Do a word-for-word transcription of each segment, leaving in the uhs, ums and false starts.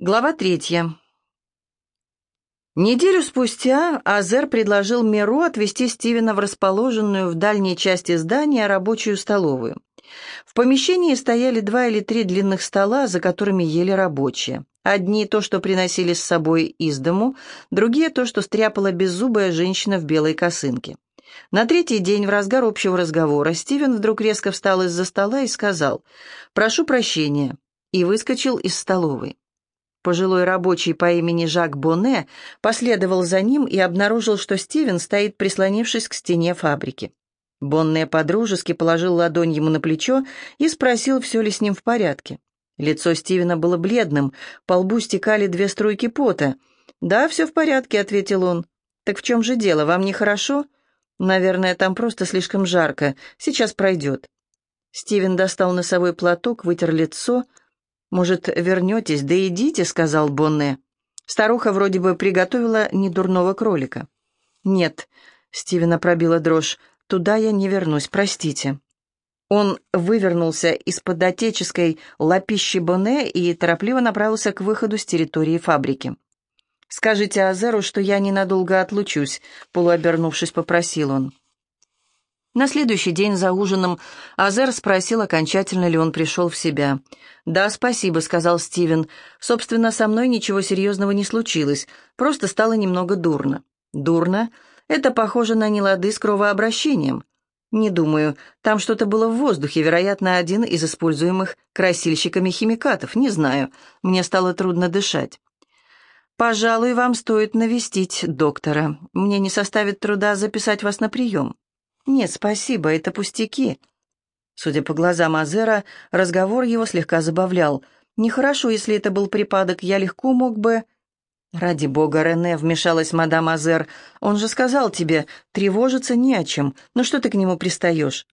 Глава третья. Неделю спустя Азер предложил Меру отвезти Стивена в расположенную в дальней части здания рабочую столовую. В помещении стояли два или три длинных стола, за которыми ели рабочие. Одни то, что приносили с собой из дому, другие то, что стряпала беззубая женщина в белой косынке. На третий день, в разгар общего разговора, Стивен вдруг резко встал из-за стола и сказал «Прошу прощения», и выскочил из столовой. Пожилой рабочий по имени Жак Боне последовал за ним и обнаружил, что Стивен стоит, прислонившись к стене фабрики. Бонне подружески положил ладонь ему на плечо и спросил, все ли с ним в порядке. Лицо Стивена было бледным, по лбу стекали две струйки пота. «Да, все в порядке», — ответил он. «Так в чем же дело, вам нехорошо?» «Наверное, там просто слишком жарко. Сейчас пройдет». Стивен достал носовой платок, вытер лицо. «Может, вернетесь? Да идите», — сказал Бонне. Старуха вроде бы приготовила недурного кролика. «Нет», — Стивена пробила дрожь, — «туда я не вернусь, простите». Он вывернулся из-под отеческой лапищи Бонне и торопливо направился к выходу с территории фабрики. «Скажите Азеру, что я ненадолго отлучусь», — полуобернувшись, попросил он. На следующий день за ужином Азер спросил, окончательно ли он пришел в себя. «Да, спасибо», — сказал Стивен. «Собственно, со мной ничего серьезного не случилось, просто стало немного дурно». «Дурно? Это похоже на нелады с кровообращением». «Не думаю. Там что-то было в воздухе, вероятно, один из используемых красильщиками химикатов. Не знаю. Мне стало трудно дышать». «Пожалуй, вам стоит навестить доктора. Мне не составит труда записать вас на прием». «Нет, спасибо, это пустяки». Судя по глазам Азера, разговор его слегка забавлял. «Нехорошо, если это был припадок, я легко мог бы...» «Ради бога, Рене», — вмешалась мадам Азер, — «он же сказал тебе, тревожиться не о чем. Ну что ты к нему пристаешь?»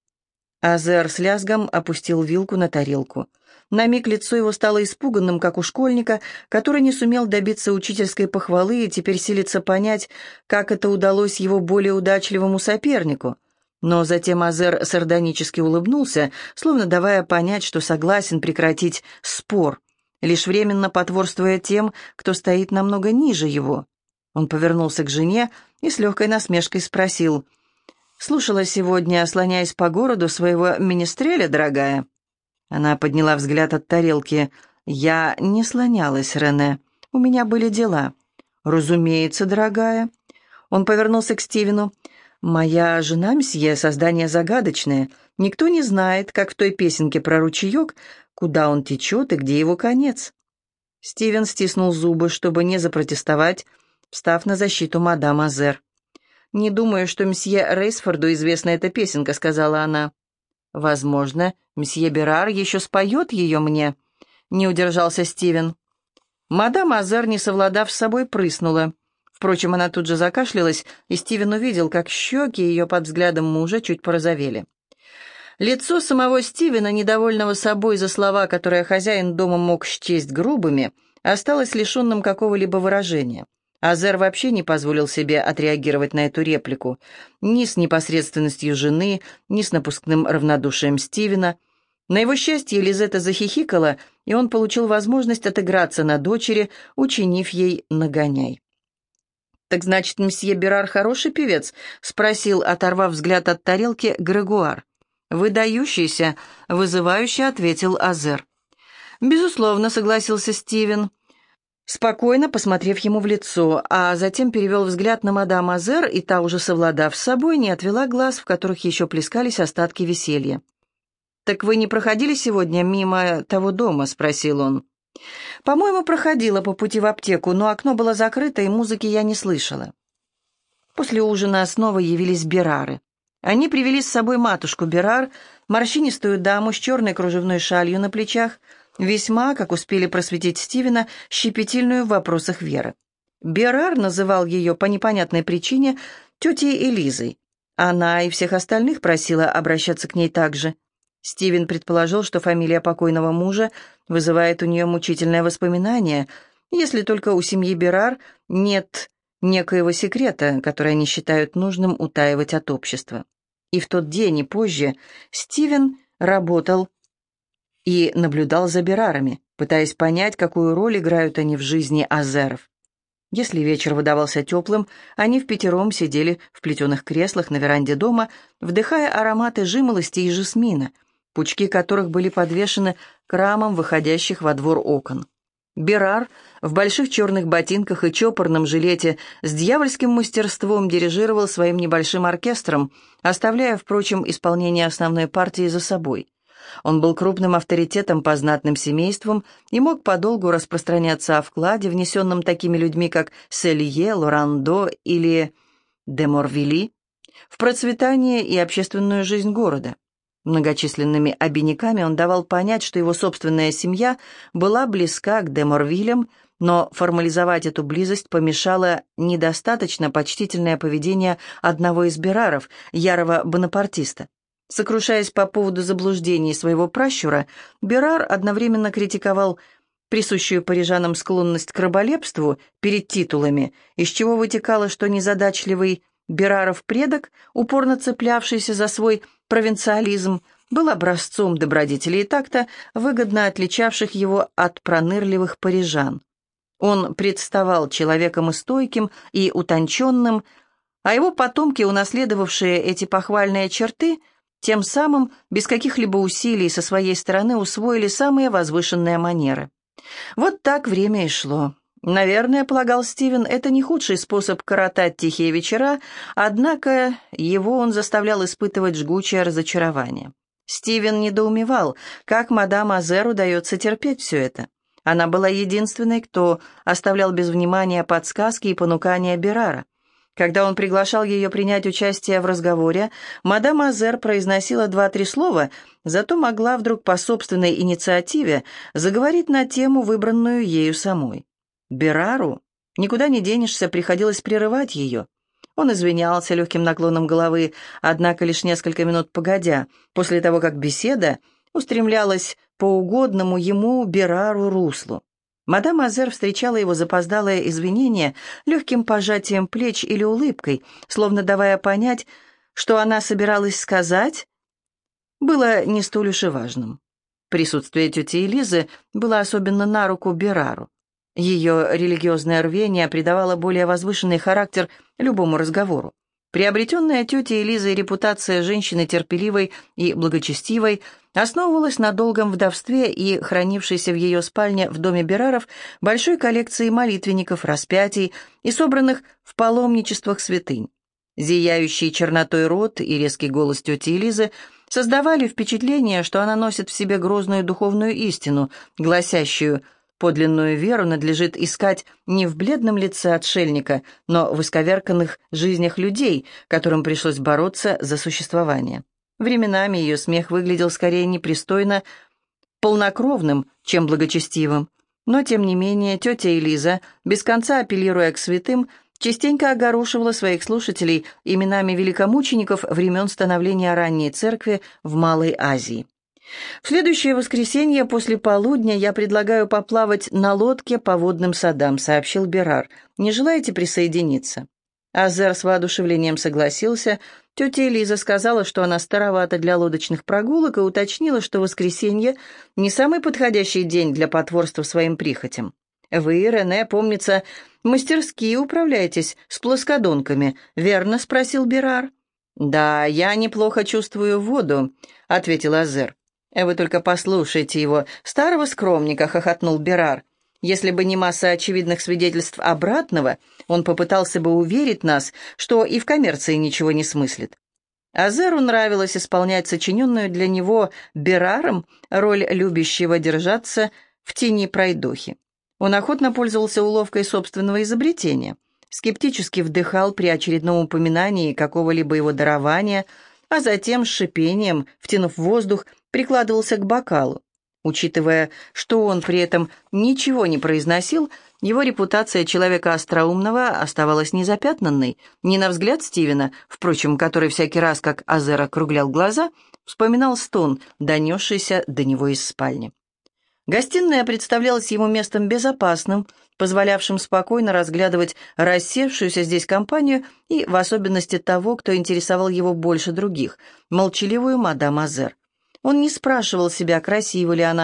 Азер с лязгом опустил вилку на тарелку. На миг лицо его стало испуганным, как у школьника, который не сумел добиться учительской похвалы и теперь силится понять, как это удалось его более удачливому сопернику. Но затем Азер сардонически улыбнулся, словно давая понять, что согласен прекратить спор, лишь временно потворствуя тем, кто стоит намного ниже его. Он повернулся к жене и с легкой насмешкой спросил: «Слушала сегодня, слоняясь по городу, своего министреля, дорогая?» Она подняла взгляд от тарелки. «Я не слонялась, Рене. У меня были дела». «Разумеется, дорогая». Он повернулся к Стивену. «Моя жена, мсье, создание загадочное. Никто не знает, как в той песенке про ручеек, куда он течет и где его конец». Стивен стиснул зубы, чтобы не запротестовать, встав на защиту мадам Азер. «Не думаю, что мсье Рейсфорду известна эта песенка», — сказала она. «Возможно, мсье Берар еще споет ее мне», — не удержался Стивен. Мадам Азер, не совладав с собой, прыснула. Впрочем, она тут же закашлялась, и Стивен увидел, как щеки ее под взглядом мужа чуть порозовели. Лицо самого Стивена, недовольного собой за слова, которые хозяин дома мог счесть грубыми, осталось лишенным какого-либо выражения. Азер вообще не позволил себе отреагировать на эту реплику. Ни с непосредственностью жены, ни с напускным равнодушием Стивена. На его счастье Лизетта захихикала, и он получил возможность отыграться на дочери, учинив ей нагоняй. «Так значит, мсье Берар хороший певец?» — спросил, оторвав взгляд от тарелки, Грегуар. «Выдающийся», — вызывающе ответил Азер. «Безусловно», — согласился Стивен, спокойно посмотрев ему в лицо, а затем перевел взгляд на мадам Азер, и та, уже совладав с собой, не отвела глаз, в которых еще плескались остатки веселья. «Так вы не проходили сегодня мимо того дома?» — спросил он. «По-моему, проходила по пути в аптеку, но окно было закрыто, и музыки я не слышала». После ужина снова явились Берары. Они привели с собой матушку Берар, морщинистую даму с черной кружевной шалью на плечах, весьма, как успели просветить Стивена, щепетильную в вопросах веры. Берар называл ее по непонятной причине тетей Элизой. Она и всех остальных просила обращаться к ней так же. Стивен предположил, что фамилия покойного мужа вызывает у нее мучительное воспоминание, если только у семьи Берар нет некоего секрета, который они считают нужным утаивать от общества. И в тот день и позже Стивен работал и наблюдал за Берарами. пытаясь понять, какую роль играют они в жизни азеров. Если вечер выдавался теплым, они впятером сидели в плетеных креслах на веранде дома, вдыхая ароматы жимолости и жасмина, пучки которых были подвешены к рамам выходящих во двор окон. Берар в больших черных ботинках и чопорном жилете с дьявольским мастерством дирижировал своим небольшим оркестром, оставляя, впрочем, исполнение основной партии за собой. Он был крупным авторитетом по знатным семействам и мог подолгу распространяться о вкладе, внесенном такими людьми, как Селье, Лорандо или де Морвили, в процветание и общественную жизнь города. Многочисленными обиняками он давал понять, что его собственная семья была близка к де Морвилям, но формализовать эту близость помешало недостаточно почтительное поведение одного из Бераров, ярого бонапартиста. Сокрушаясь по поводу заблуждений своего пращура, Берар одновременно критиковал присущую парижанам склонность к раболепству перед титулами, из чего вытекало, что незадачливый Бераров предок, упорно цеплявшийся за свой провинциализм, был образцом добродетели и такта, выгодно отличавших его от пронырливых парижан. Он представал человеком и стойким, и утонченным, а его потомки, унаследовавшие эти похвальные черты, тем самым, без каких-либо усилий со своей стороны усвоили самые возвышенные манеры. Вот так время и шло. Наверное, полагал Стивен, это не худший способ коротать тихие вечера, однако его он заставлял испытывать жгучее разочарование. Стивен недоумевал, как мадам Азер удается терпеть все это. Она была единственной, кто оставлял без внимания подсказки и понукания Берара. Когда он приглашал ее принять участие в разговоре, мадам Азер произносила два-три слова, зато могла вдруг по собственной инициативе заговорить на тему, выбранную ею самой. Берару, никуда не денешься, приходилось прерывать ее. Он извинялся легким наклоном головы, однако лишь несколько минут погодя, после того, как беседа устремлялась по угодному ему Берару руслу. Мадам Азер встречала его запоздалое извинение легким пожатием плеч или улыбкой, словно давая понять, что она собиралась сказать, было не столь уж и важным. Присутствие тети Элизы было особенно на руку Берару. Ее религиозное рвение придавало более возвышенный характер любому разговору. Приобретенная тетей Элизой репутация женщины терпеливой и благочестивой основывалась на долгом вдовстве и хранившейся в ее спальне в доме Бераров большой коллекции молитвенников, распятий и собранных в паломничествах святынь. Зияющий чернотой рот и резкий голос тети Элизы создавали впечатление, что она носит в себе грозную духовную истину, гласящую: подлинную веру надлежит искать не в бледном лице отшельника, но в исковерканных жизнях людей, которым пришлось бороться за существование. Временами ее смех выглядел скорее непристойно полнокровным, чем благочестивым, но, тем не менее, тетя Элиза, без конца апеллируя к святым, частенько огорошивала своих слушателей именами великомучеников времен становления ранней церкви в Малой Азии. В следующее воскресенье после полудня я предлагаю поплавать на лодке по водным садам», — сообщил Берар. «Не желаете присоединиться?» Азер с воодушевлением согласился. Тетя Элиза сказала, что она старовата для лодочных прогулок, и уточнила, что воскресенье — не самый подходящий день для потворства своим прихотям. «Вы, Рене, помнится, мастерски управляетесь с плоскодонками, верно?» — спросил Берар. «Да, я неплохо чувствую воду», — ответил Азер. «Вы только послушайте его, старого скромника», — хохотнул Берар. «Если бы не масса очевидных свидетельств обратного, он попытался бы уверить нас, что и в коммерции ничего не смыслит». Азеру нравилось исполнять сочиненную для него Бераром роль любящего держаться в тени пройдохи. Он охотно пользовался уловкой собственного изобретения, скептически вдыхал при очередном упоминании какого-либо его дарования, а затем с шипением, втянув воздух, прикладывался к бокалу. Учитывая, что он при этом ничего не произносил, его репутация человека остроумного оставалась незапятнанной. Не на взгляд Стивена, впрочем, который всякий раз, как Азер округлял глаза, вспоминал стон, донесшийся до него из спальни. Гостиная представлялась ему местом безопасным, позволявшим спокойно разглядывать рассевшуюся здесь компанию и, в особенности, того, кто интересовал его больше других, молчаливую мадам Азер. Он не спрашивал себя, красива ли она,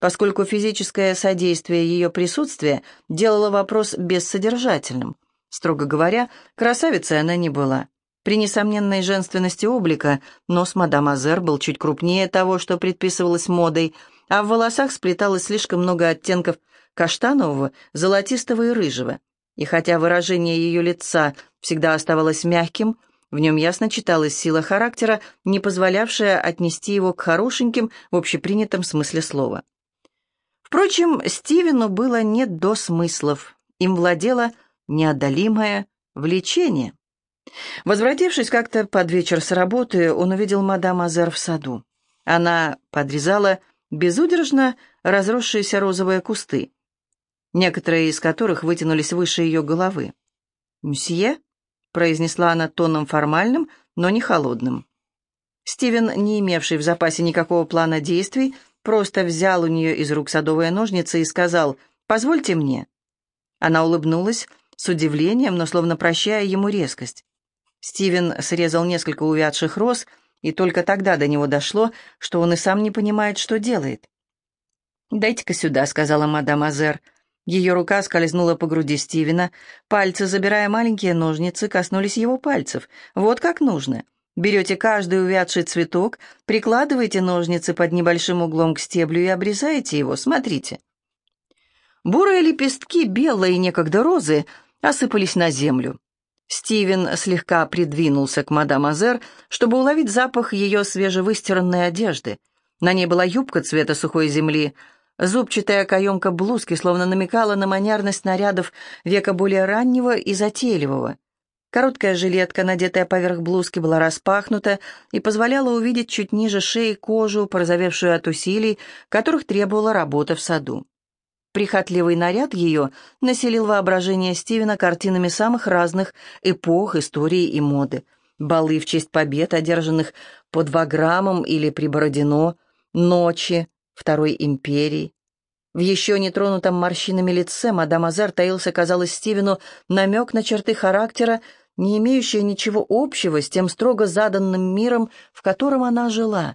поскольку физическое содействие ее присутствия делало вопрос бессодержательным. Строго говоря, красавицей она не была. При несомненной женственности облика нос мадам Азер был чуть крупнее того, что предписывалось модой, а в волосах сплеталось слишком много оттенков каштанового, золотистого и рыжего. И хотя выражение ее лица всегда оставалось мягким, в нем ясно читалась сила характера, не позволявшая отнести его к хорошеньким в общепринятом смысле слова. Впрочем, Стивену было не до смыслов, им владело неодолимое влечение. Возвратившись как-то под вечер с работы, он увидел мадам Азер в саду. Она подрезала безудержно разросшиеся розовые кусты, некоторые из которых вытянулись выше ее головы. «Мсье?» — произнесла она тоном формальным, но не холодным. Стивен, не имевший в запасе никакого плана действий, просто взял у нее из рук садовые ножницы и сказал: «Позвольте мне». Она улыбнулась с удивлением, но словно прощая ему резкость. Стивен срезал несколько увядших роз, и только тогда до него дошло, что он и сам не понимает, что делает. «Дайте-ка сюда», — сказала мадам Азер. Ее рука скользнула по груди Стивена, пальцы, забирая маленькие ножницы, коснулись его пальцев. «Вот как нужно. Берете каждый увядший цветок, прикладываете ножницы под небольшим углом к стеблю и обрезаете его. Смотрите». Бурые лепестки белой некогда розы осыпались на землю. Стивен слегка придвинулся к мадам Азер, чтобы уловить запах ее свежевыстиранной одежды. На ней была юбка цвета сухой земли. Зубчатая каемка блузки словно намекала на манерность нарядов века более раннего и затейливого. Короткая жилетка, надетая поверх блузки, была распахнута и позволяла увидеть чуть ниже шеи кожу, порозовевшую от усилий, которых требовала работа в саду. Прихотливый наряд ее населил воображение Стивена картинами самых разных эпох, истории и моды. Балы в честь побед, одержанных под Ваграмом или при Бородино, ночи Второй империи. В еще не тронутом морщинами лице мадам Азер таился, казалось Стивену, намек на черты характера, не имеющие ничего общего с тем строго заданным миром, в котором она жила.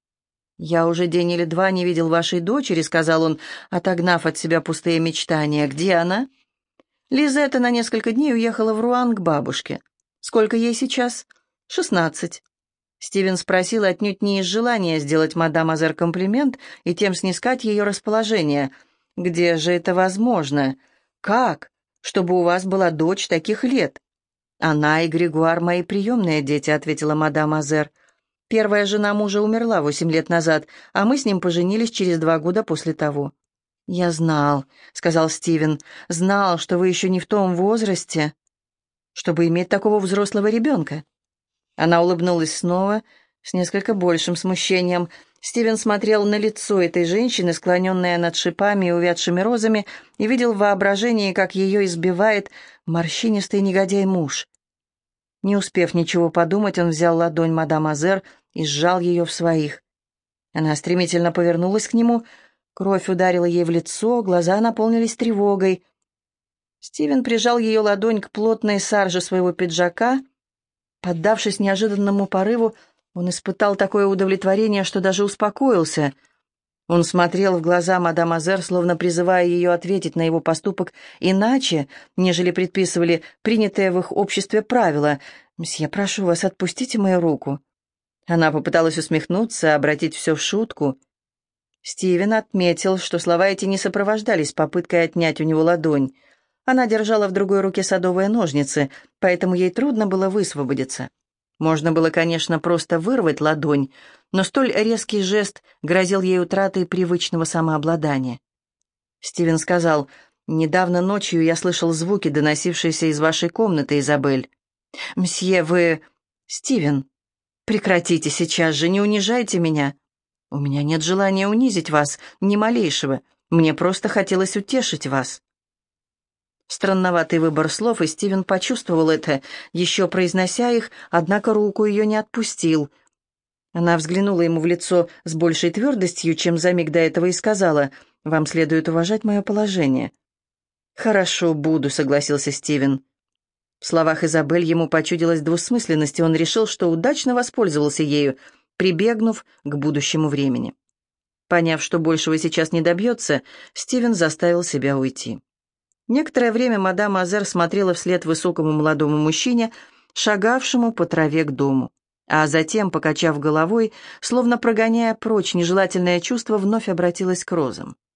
«Я уже день или два не видел вашей дочери», — сказал он, отогнав от себя пустые мечтания. «Где она?» «Лизетта на несколько дней уехала в Руан к бабушке». «Сколько ей сейчас?» «Шестнадцать». Стивен спросил отнюдь не из желания сделать мадам Азер комплимент и тем снискать ее расположение. «Где же это возможно? Как? Чтобы у вас была дочь таких лет?» «Она и Григуар мои приемные дети», — ответила мадам Азер. «Первая жена мужа умерла восемь лет назад, а мы с ним поженились через два года после того». «Я знал», — сказал Стивен, — «знал, что вы еще не в том возрасте, чтобы иметь такого взрослого ребенка». Она улыбнулась снова, с несколько большим смущением. Стивен смотрел на лицо этой женщины, склоненное над шипами и увядшими розами, и видел в воображении, как ее избивает морщинистый негодяй-муж. Не успев ничего подумать, он взял ладонь мадам Азер и сжал ее в своих. Она стремительно повернулась к нему, кровь ударила ей в лицо, глаза наполнились тревогой. Стивен прижал ее ладонь к плотной сарже своего пиджака. Поддавшись неожиданному порыву, он испытал такое удовлетворение, что даже успокоился. Он смотрел в глаза мадам Азер, словно призывая ее ответить на его поступок иначе, нежели предписывали принятые в их обществе правила. «Мсье, прошу вас, отпустите мою руку». Она попыталась усмехнуться, обратить все в шутку. Стивен отметил, что слова эти не сопровождались попыткой отнять у него ладонь. Она держала в другой руке садовые ножницы, поэтому ей трудно было высвободиться. Можно было, конечно, просто вырвать ладонь, но столь резкий жест грозил ей утратой привычного самообладания. Стивен сказал: «Недавно ночью я слышал звуки, доносившиеся из вашей комнаты, Изабель». «Мсье, вы...» «Стивен, прекратите сейчас же, не унижайте меня». «У меня нет желания унизить вас, ни малейшего. Мне просто хотелось утешить вас». Странноватый выбор слов, и Стивен почувствовал это, еще произнося их, однако руку ее не отпустил. Она взглянула ему в лицо с большей твердостью, чем за миг до этого, и сказала: «Вам следует уважать мое положение». «Хорошо, буду», — согласился Стивен. В словах Изабель ему почудилась двусмысленность, и он решил, что удачно воспользовался ею, прибегнув к будущему времени. Поняв, что большего сейчас не добьется, Стивен заставил себя уйти. Некоторое время мадам Азер смотрела вслед высокому молодому мужчине, шагавшему по траве к дому, а затем, покачав головой, словно прогоняя прочь нежелательное чувство, вновь обратилась к розам.